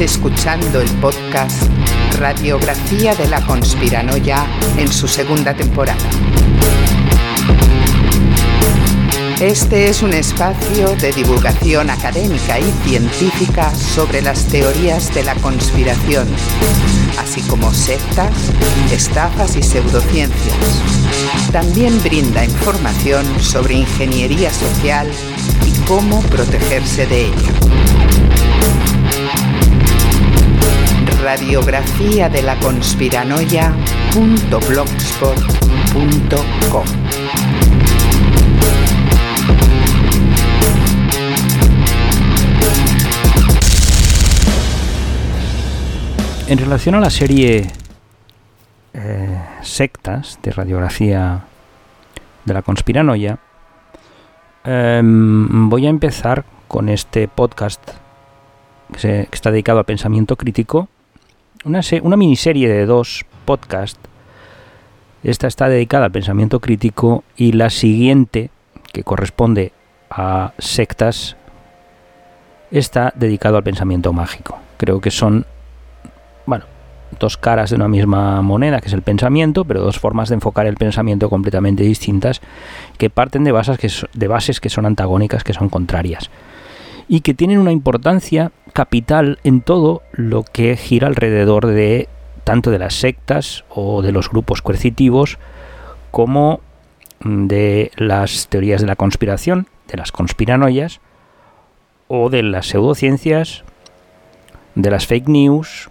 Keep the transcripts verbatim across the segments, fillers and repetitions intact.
escuchando el podcast Radiografía de la Conspiranoia en su segunda temporada. Este es un espacio de divulgación académica y científica sobre las teorías de la conspiración, así como sectas, estafas y pseudociencias. También brinda información sobre ingeniería social y cómo protegerse de ella. Radiografía de la Conspiranoia punto blogspot punto com. En relación a la serie eh, sectas de Radiografía de la Conspiranoia, eh, voy a empezar con este podcast que, se, que está dedicado al pensamiento crítico, una, se, una miniserie de dos podcasts. Esta está dedicada al pensamiento crítico y la siguiente, que corresponde a sectas, está dedicado al pensamiento mágico. Creo que son Bueno, dos caras de una misma moneda, que es el pensamiento, pero dos formas de enfocar el pensamiento completamente distintas, que parten de bases que, so, de bases que son antagónicas, que son contrarias, y que tienen una importancia capital en todo lo que gira alrededor de tanto de las sectas o de los grupos coercitivos, como de las teorías de la conspiración, de las conspiranoias, o de las pseudociencias, de las fake news,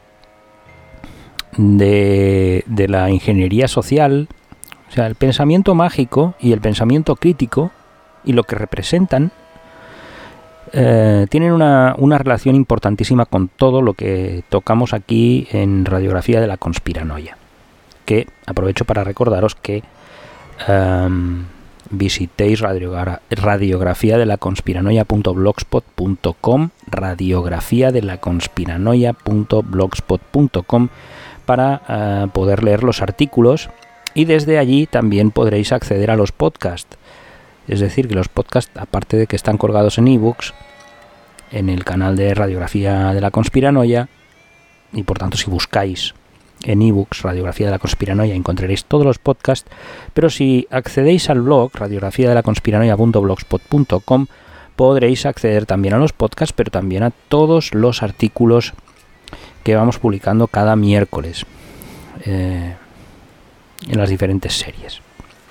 De, de la ingeniería social. O sea, el pensamiento mágico y el pensamiento crítico y lo que representan eh, tienen una, una relación importantísima con todo lo que tocamos aquí en Radiografía de la Conspiranoia, que aprovecho para recordaros que um, visitéis radiogra- radiografía de la conspiranoia punto blogspot punto com, radiografía de la conspiranoia punto blogspot punto com, para uh, poder leer los artículos, y desde allí también podréis acceder a los podcasts. Es decir, que los podcasts, aparte de que están colgados en ebooks, en el canal de Radiografía de la Conspiranoia, y por tanto si buscáis en ebooks Radiografía de la Conspiranoia encontraréis todos los podcasts, pero si accedéis al blog radiografía de la conspiranoia punto blogspot punto com podréis acceder también a los podcasts, pero también a todos los artículos que vamos publicando cada miércoles eh, en las diferentes series.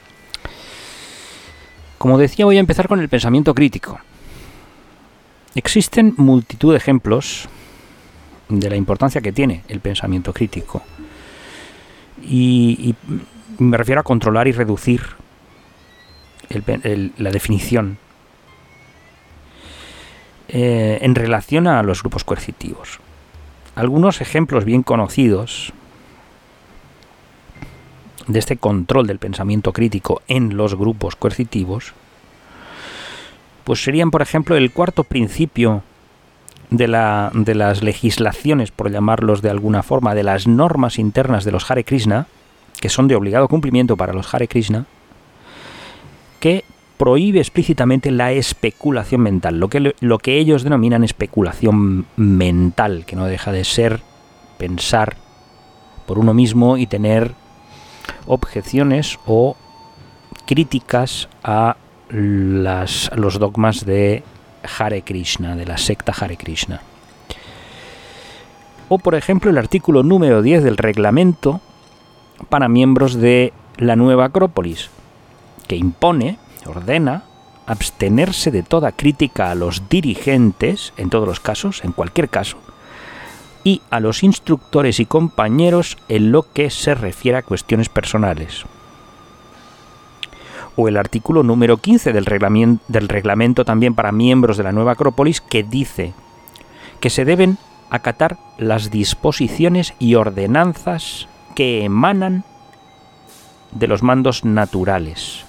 Como decía, voy a empezar con el pensamiento crítico. Existen multitud de ejemplos de la importancia que tiene el pensamiento crítico, y, y me refiero a controlar y reducir el, el, la definición eh, en relación a los grupos coercitivos. Algunos ejemplos bien conocidos de este control del pensamiento crítico en los grupos coercitivos, pues serían, por ejemplo, el cuarto principio de, la, de las legislaciones, por llamarlos de alguna forma, de las normas internas de los Hare Krishna, que son de obligado cumplimiento para los Hare Krishna, que prohíbe explícitamente la especulación mental, lo que, lo que ellos denominan especulación mental, que no deja de ser pensar por uno mismo y tener objeciones o críticas a las, los dogmas de Hare Krishna, de la secta Hare Krishna. O, por ejemplo, el artículo número diez del reglamento para miembros de la nueva Acrópolis, que impone, ordena, abstenerse de toda crítica a los dirigentes, en todos los casos, en cualquier caso, y a los instructores y compañeros en lo que se refiere a cuestiones personales. O el artículo número quince del reglamento, del reglamento también para miembros de la nueva Acrópolis, que dice que se deben acatar las disposiciones y ordenanzas que emanan de los mandos naturales.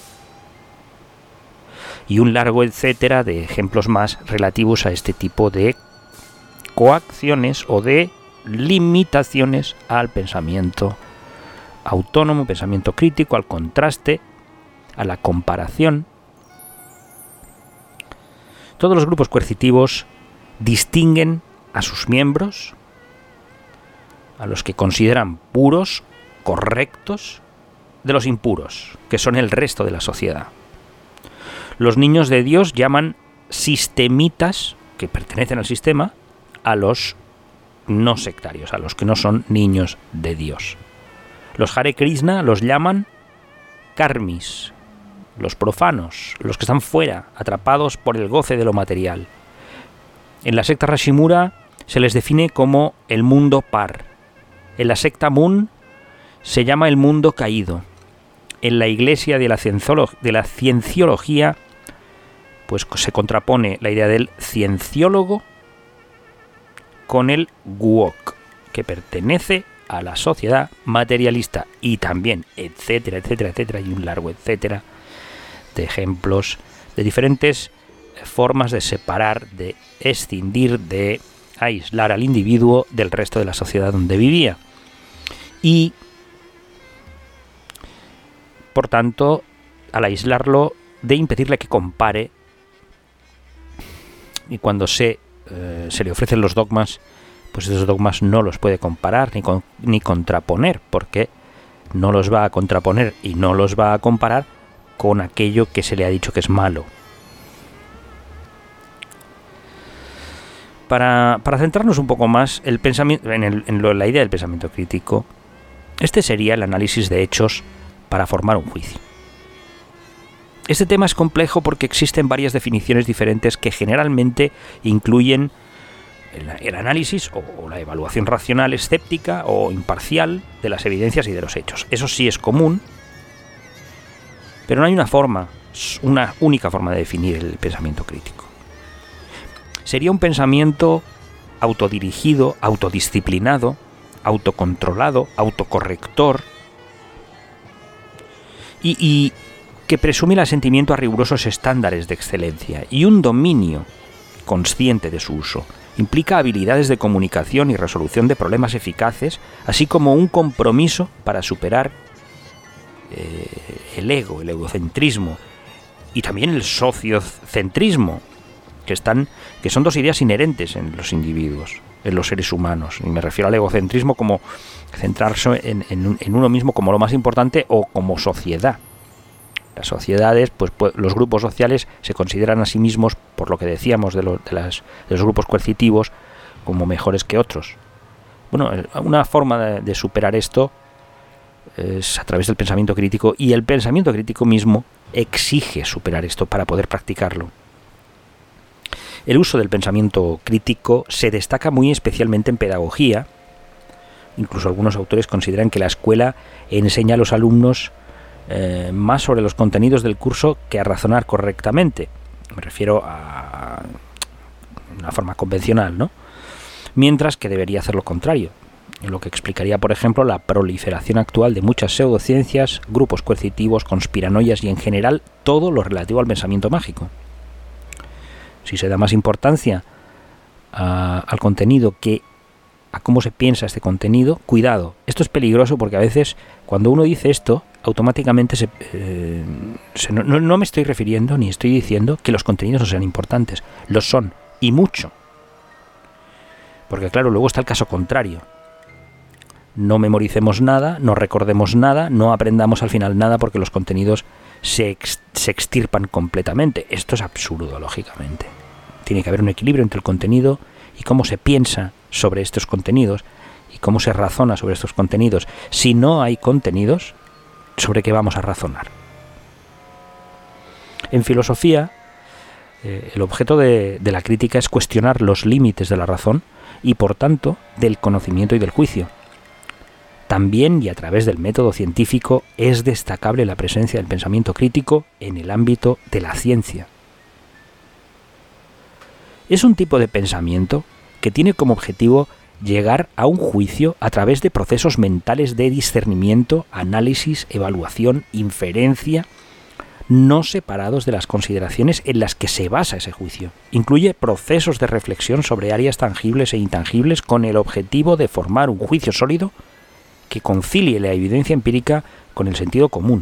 Y un largo etcétera de ejemplos más relativos a este tipo de coacciones o de limitaciones al pensamiento autónomo, pensamiento crítico, al contraste, a la comparación. Todos los grupos coercitivos distinguen a sus miembros, a los que consideran puros, correctos, de los impuros, que son el resto de la sociedad. Los niños de Dios llaman sistemitas, que pertenecen al sistema, a los no sectarios, a los que no son niños de Dios. Los Hare Krishna los llaman karmis, los profanos, los que están fuera, atrapados por el goce de lo material. En la secta Rashimura se les define como el mundo par. En la secta Moon se llama el mundo caído. En la iglesia de la, cienciolo- de la cienciología pues se contrapone la idea del cienciólogo con el Guok, que pertenece a la sociedad materialista, y también, etcétera, etcétera, etcétera, y un largo etcétera de ejemplos de diferentes formas de separar, de escindir, de aislar al individuo del resto de la sociedad donde vivía. Y, por tanto, al aislarlo, de impedirle que compare, y cuando se, eh, se le ofrecen los dogmas, pues esos dogmas no los puede comparar ni, con, ni contraponer, porque no los va a contraponer y no los va a comparar con aquello que se le ha dicho que es malo. Para, para centrarnos un poco más el pensamiento, en, el, en lo, la idea del pensamiento crítico, este sería el análisis de hechos para formar un juicio. Este tema es complejo porque existen varias definiciones diferentes que generalmente incluyen el, el análisis o, o la evaluación racional, escéptica o imparcial de las evidencias y de los hechos. Eso sí es común, pero no hay una forma, una única forma de definir el pensamiento crítico. Sería un pensamiento autodirigido, autodisciplinado, autocontrolado, autocorrector y, y que presume el asentimiento a rigurosos estándares de excelencia y un dominio consciente de su uso. Implica habilidades de comunicación y resolución de problemas eficaces, así como un compromiso para superar eh, el ego, el egocentrismo y también el sociocentrismo, que están, que son dos ideas inherentes en los individuos, en los seres humanos. Y me refiero al egocentrismo como centrarse en, en, en uno mismo como lo más importante o como sociedad. Las sociedades, pues, pues los grupos sociales se consideran a sí mismos, por lo que decíamos de, lo, de, las, de los grupos coercitivos, como mejores que otros. Bueno, una forma de, de superar esto es a través del pensamiento crítico, y el pensamiento crítico mismo exige superar esto para poder practicarlo. El uso del pensamiento crítico se destaca muy especialmente en pedagogía. Incluso algunos autores consideran que la escuela enseña a los alumnos eh, más sobre los contenidos del curso que a razonar correctamente. Me refiero a una forma convencional, ¿no? Mientras que debería hacer lo contrario, lo que explicaría, por ejemplo, la proliferación actual de muchas pseudociencias, grupos coercitivos, conspiranoias y en general todo lo relativo al pensamiento mágico. Si se da más importancia a, al contenido que a cómo se piensa este contenido, cuidado, esto es peligroso porque a veces cuando uno dice esto, automáticamente se, eh, se, no, no me estoy refiriendo ni estoy diciendo que los contenidos no sean importantes, los son, y mucho. Porque claro, luego está el caso contrario. No memoricemos nada, no recordemos nada, no aprendamos al final nada porque los contenidos se, ex, se extirpan completamente. Esto es absurdo, lógicamente. Tiene que haber un equilibrio entre el contenido y cómo se piensa sobre estos contenidos y cómo se razona sobre estos contenidos. Si no hay contenidos, ¿sobre qué vamos a razonar? En filosofía, eh, el objeto de, de la crítica es cuestionar los límites de la razón y, por tanto, del conocimiento y del juicio. También, y a través del método científico, es destacable la presencia del pensamiento crítico en el ámbito de la ciencia. Es un tipo de pensamiento que tiene como objetivo llegar a un juicio a través de procesos mentales de discernimiento, análisis, evaluación, inferencia, no separados de las consideraciones en las que se basa ese juicio. Incluye procesos de reflexión sobre áreas tangibles e intangibles con el objetivo de formar un juicio sólido que concilie la evidencia empírica con el sentido común.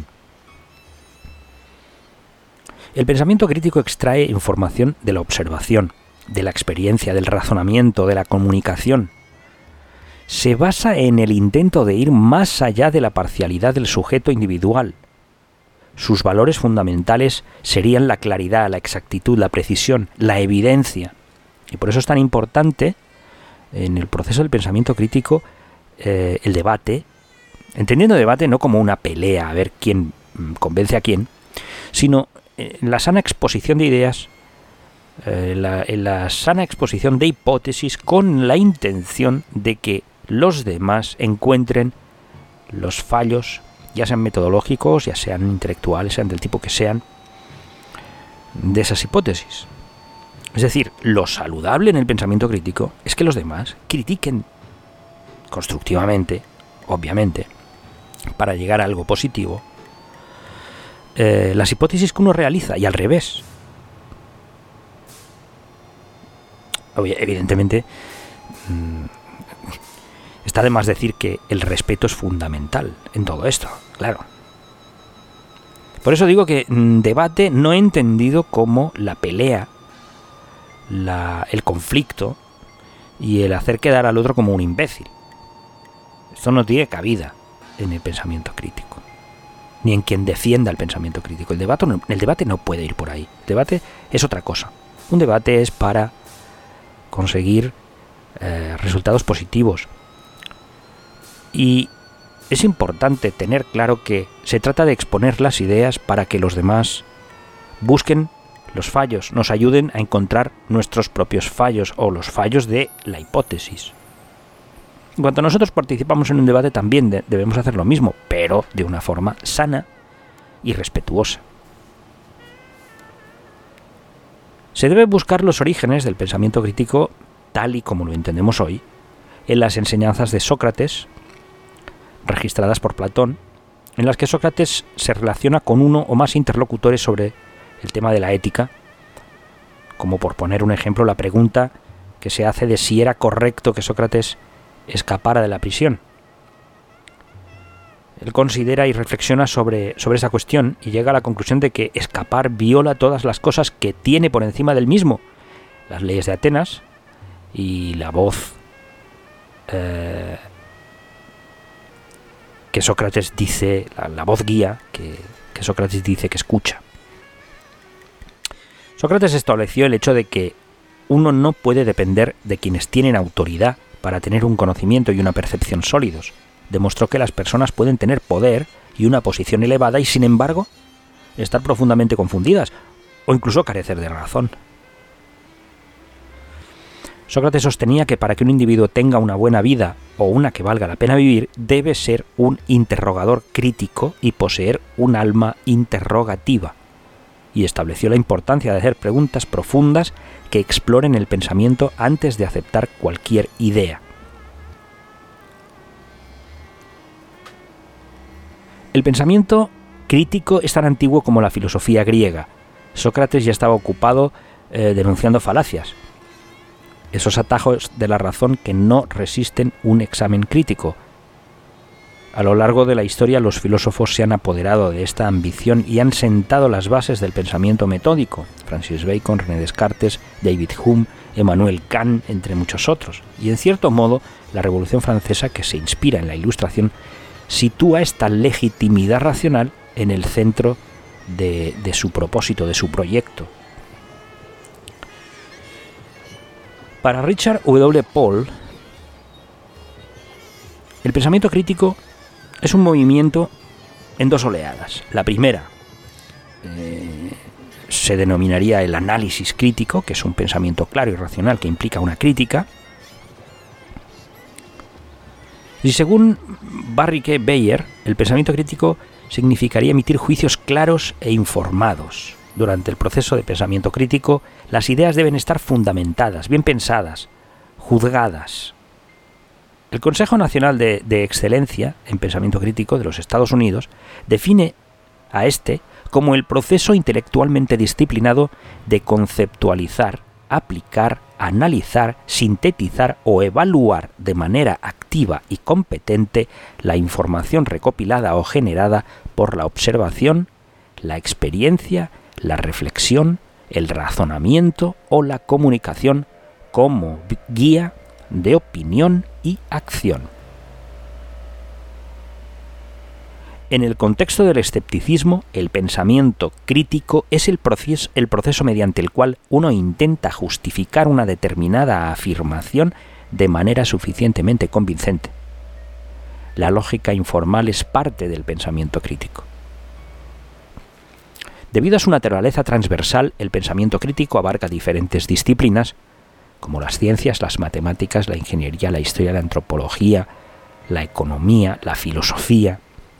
El pensamiento crítico extrae información de la observación, de la experiencia, del razonamiento, de la comunicación, se basa en el intento de ir más allá de la parcialidad del sujeto individual. Sus valores fundamentales serían la claridad, la exactitud, la precisión, la evidencia. Y por eso es tan importante en el proceso del pensamiento crítico eh, el debate, entendiendo debate no como una pelea a ver quién convence a quién, sino eh, la sana exposición de ideas, eh, la, la sana exposición de hipótesis con la intención de que los demás encuentren los fallos, ya sean metodológicos, ya sean intelectuales, sean del tipo que sean, de esas hipótesis. Es decir, lo saludable en el pensamiento crítico es que los demás critiquen constructivamente, obviamente, para llegar a algo positivo, eh, las hipótesis que uno realiza, y al revés. Evidentemente, mmm, está de más decir que el respeto es fundamental en todo esto, claro. Por eso digo que mmm, debate no he entendido como la pelea, la, el conflicto y el hacer quedar al otro como un imbécil. Esto no tiene cabida en el pensamiento crítico, ni en quien defienda el pensamiento crítico. El debate no, el debate no puede ir por ahí. El debate es otra cosa. Un debate es para conseguir eh, resultados positivos. Y es importante tener claro que se trata de exponer las ideas para que los demás busquen los fallos, nos ayuden a encontrar nuestros propios fallos o los fallos de la hipótesis. En cuanto nosotros participamos en un debate, también de- debemos hacer lo mismo, pero de una forma sana y respetuosa. Se debe buscar los orígenes del pensamiento crítico tal y como lo entendemos hoy en las enseñanzas de Sócrates, registradas por Platón, en las que Sócrates se relaciona con uno o más interlocutores sobre el tema de la ética, como por poner un ejemplo la pregunta que se hace de si era correcto que Sócrates escapara de la prisión. Él considera y reflexiona sobre, sobre esa cuestión y llega a la conclusión de que escapar viola todas las cosas que tiene por encima del mismo, las leyes de Atenas y la voz eh, que Sócrates dice, la, la voz guía que, que Sócrates dice que escucha. Sócrates estableció el hecho de que uno no puede depender de quienes tienen autoridad para tener un conocimiento y una percepción sólidos. Demostró que las personas pueden tener poder y una posición elevada y, sin embargo, estar profundamente confundidas o incluso carecer de razón. Sócrates sostenía que para que un individuo tenga una buena vida o una que valga la pena vivir, debe ser un interrogador crítico y poseer un alma interrogativa. Y estableció la importancia de hacer preguntas profundas que exploren el pensamiento antes de aceptar cualquier idea. El pensamiento crítico es tan antiguo como la filosofía griega. Sócrates ya estaba ocupado eh, denunciando falacias, esos atajos de la razón que no resisten un examen crítico. A lo largo de la historia, los filósofos se han apoderado de esta ambición y han sentado las bases del pensamiento metódico. Francis Bacon, René Descartes, David Hume, Emmanuel Kant, entre muchos otros. Y en cierto modo, la Revolución Francesa, que se inspira en la Ilustración, sitúa esta legitimidad racional en el centro de, de su propósito, de su proyecto. Para Richard W. Paul, el pensamiento crítico es un movimiento en dos oleadas. La primera eh, se denominaría el análisis crítico, que es un pensamiento claro y racional que implica una crítica. Y según Barry K. Beyer, el pensamiento crítico significaría emitir juicios claros e informados. Durante el proceso de pensamiento crítico, las ideas deben estar fundamentadas, bien pensadas, juzgadas. El Consejo Nacional de, de Excelencia en Pensamiento Crítico de los Estados Unidos define a este como el proceso intelectualmente disciplinado de conceptualizar, aplicar, analizar, sintetizar o evaluar de manera activa y competente la información recopilada o generada por la observación, la experiencia, la reflexión, el razonamiento o la comunicación como guía de opinión y acción. En el contexto del escepticismo, el pensamiento crítico es el proceso, el proceso mediante el cual uno intenta justificar una determinada afirmación de manera suficientemente convincente. La lógica informal es parte del pensamiento crítico. Debido a su naturaleza transversal, el pensamiento crítico abarca diferentes disciplinas, como las ciencias, las matemáticas, la ingeniería, la historia, la antropología, la economía, la filosofía.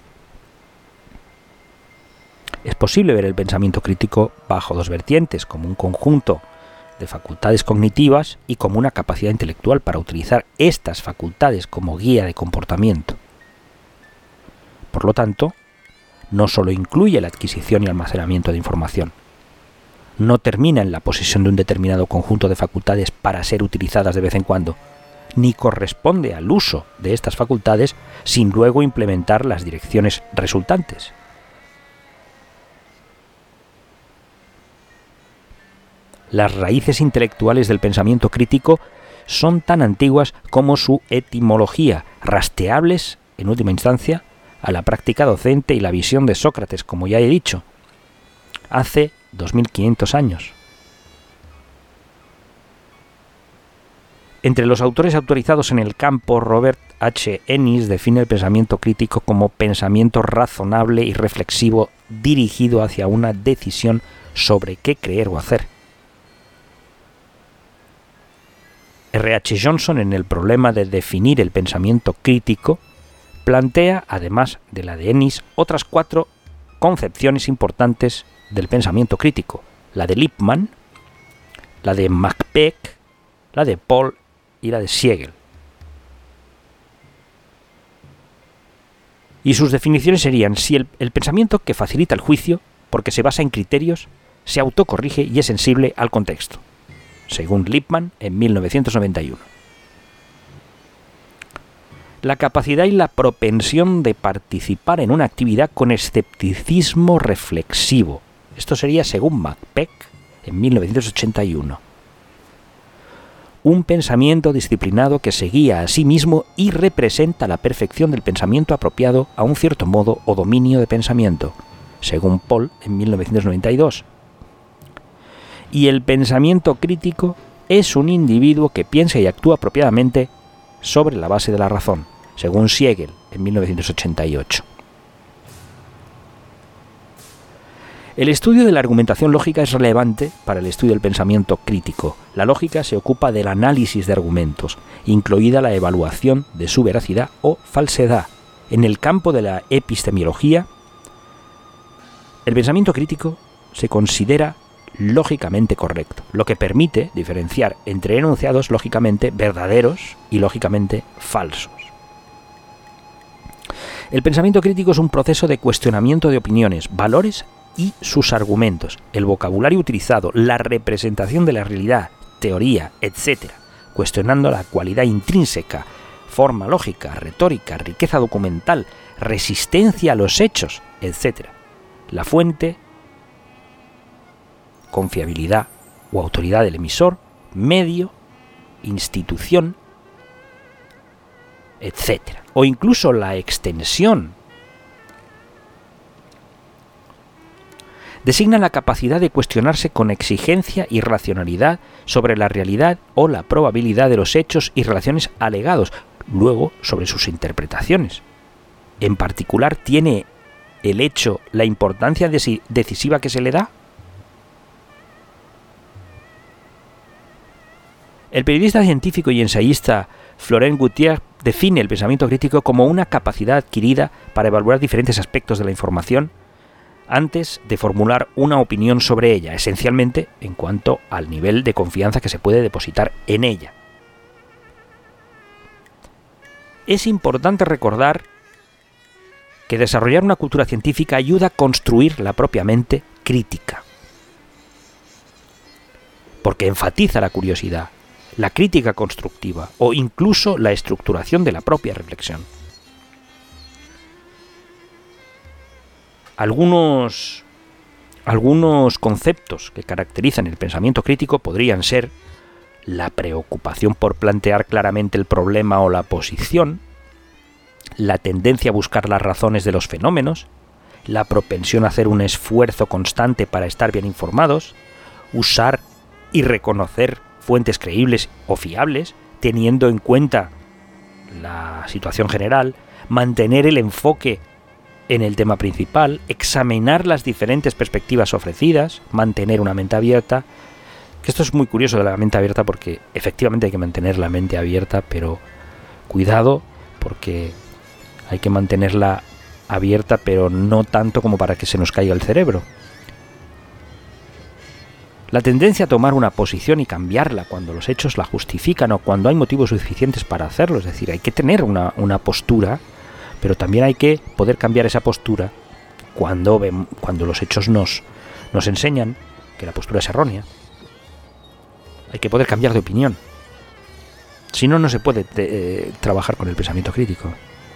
Es posible ver el pensamiento crítico bajo dos vertientes, como un conjunto de facultades cognitivas y como una capacidad intelectual para utilizar estas facultades como guía de comportamiento. Por lo tanto, no solo incluye la adquisición y almacenamiento de información, no termina en la posesión de un determinado conjunto de facultades para ser utilizadas de vez en cuando, ni corresponde al uso de estas facultades sin luego implementar las direcciones resultantes. Las raíces intelectuales del pensamiento crítico son tan antiguas como su etimología, rastreables, en última instancia, a la práctica docente y la visión de Sócrates, como ya he dicho, hace dos mil quinientos años. Entre los autores autorizados en el campo, Robert H. Ennis define el pensamiento crítico como pensamiento razonable y reflexivo dirigido hacia una decisión sobre qué creer o hacer. R H Johnson, en el problema de definir el pensamiento crítico, plantea, además de la de Ennis, otras cuatro concepciones importantes del pensamiento crítico: la de Lippmann, la de McPeak, la de Paul y la de Siegel. Y sus definiciones serían: si el, el pensamiento que facilita el juicio, porque se basa en criterios, se autocorrige y es sensible al contexto, según Lippmann en mil novecientos noventa y uno. La capacidad y la propensión de participar en una actividad con escepticismo reflexivo. Esto sería según McPeak en mil novecientos ochenta y uno. Un pensamiento disciplinado que se guía a sí mismo y representa la perfección del pensamiento apropiado a un cierto modo o dominio de pensamiento, según Paul en mil novecientos noventa y dos. Y el pensamiento crítico es un individuo que piensa y actúa apropiadamente sobre la base de la razón, según Siegel en mil novecientos ochenta y ocho. El estudio de la argumentación lógica es relevante para el estudio del pensamiento crítico. La lógica se ocupa del análisis de argumentos, incluida la evaluación de su veracidad o falsedad. En el campo de la epistemología, el pensamiento crítico se considera lógicamente correcto, lo que permite diferenciar entre enunciados lógicamente verdaderos y lógicamente falsos. El pensamiento crítico es un proceso de cuestionamiento de opiniones, valores y sus argumentos, el vocabulario utilizado, la representación de la realidad, teoría, etcétera, cuestionando la cualidad intrínseca, forma lógica, retórica, riqueza documental, resistencia a los hechos, etcétera, la fuente, confiabilidad o autoridad del emisor, medio, institución, etcétera, o incluso la extensión. Designa la capacidad de cuestionarse con exigencia y racionalidad sobre la realidad o la probabilidad de los hechos y relaciones alegados, luego sobre sus interpretaciones. En particular, ¿tiene el hecho la importancia decisiva que se le da? El periodista científico y ensayista Florent Gautier define el pensamiento crítico como una capacidad adquirida para evaluar diferentes aspectos de la información antes de formular una opinión sobre ella, esencialmente en cuanto al nivel de confianza que se puede depositar en ella. Es importante recordar que desarrollar una cultura científica ayuda a construir la propia mente crítica, porque enfatiza la curiosidad, la crítica constructiva o incluso la estructuración de la propia reflexión. Algunos Algunos conceptos que caracterizan el pensamiento crítico podrían ser la preocupación por plantear claramente el problema o la posición, la tendencia a buscar las razones de los fenómenos, la propensión a hacer un esfuerzo constante para estar bien informados, usar y reconocer fuentes creíbles o fiables, teniendo en cuenta la situación general, mantener el enfoque en el tema principal, examinar las diferentes perspectivas ofrecidas, mantener una mente abierta. Que esto es muy curioso de la mente abierta, porque efectivamente hay que mantener la mente abierta, pero cuidado, porque hay que mantenerla abierta, pero no tanto como para que se nos caiga el cerebro. La tendencia a tomar una posición y cambiarla cuando los hechos la justifican o cuando hay motivos suficientes para hacerlo, es decir, hay que tener una, una postura, pero también hay que poder cambiar esa postura cuando, ven, cuando los hechos nos, nos enseñan que la postura es errónea. Hay que poder cambiar de opinión. Si no, no se puede eh, trabajar con el pensamiento crítico.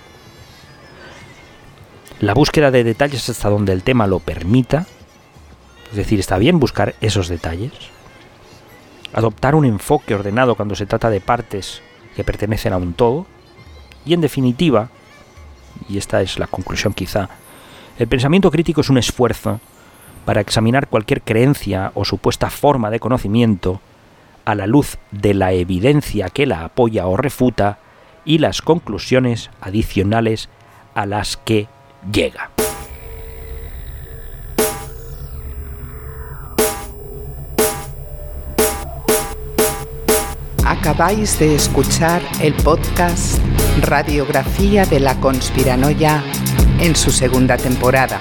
La búsqueda de detalles hasta donde el tema lo permita, es decir, está bien buscar esos detalles. Adoptar un enfoque ordenado cuando se trata de partes que pertenecen a un todo. Y en definitiva, y esta es la conclusión quizá, el pensamiento crítico es un esfuerzo para examinar cualquier creencia o supuesta forma de conocimiento a la luz de la evidencia que la apoya o refuta y las conclusiones adicionales a las que llega. Acabáis de escuchar el podcast Radiografía de la Conspiranoia en su segunda temporada.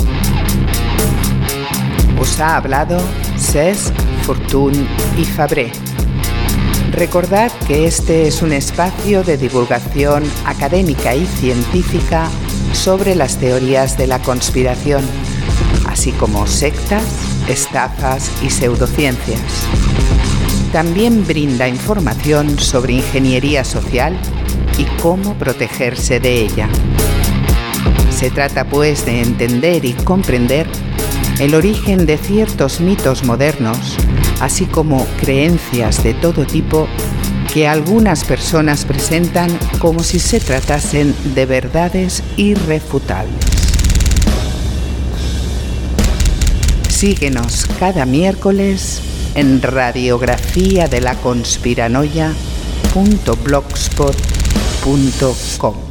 Os ha hablado Cesc, Fortuny y Fabré. Recordad que este es un espacio de divulgación académica y científica sobre las teorías de la conspiración, así como sectas, estafas y pseudociencias. También brinda información sobre ingeniería social y cómo protegerse de ella. Se trata pues de entender y comprender el origen de ciertos mitos modernos, así como creencias de todo tipo que algunas personas presentan como si se tratasen de verdades irrefutables. Síguenos cada miércoles en radiografía de la conspiranoia punto blogspot punto com.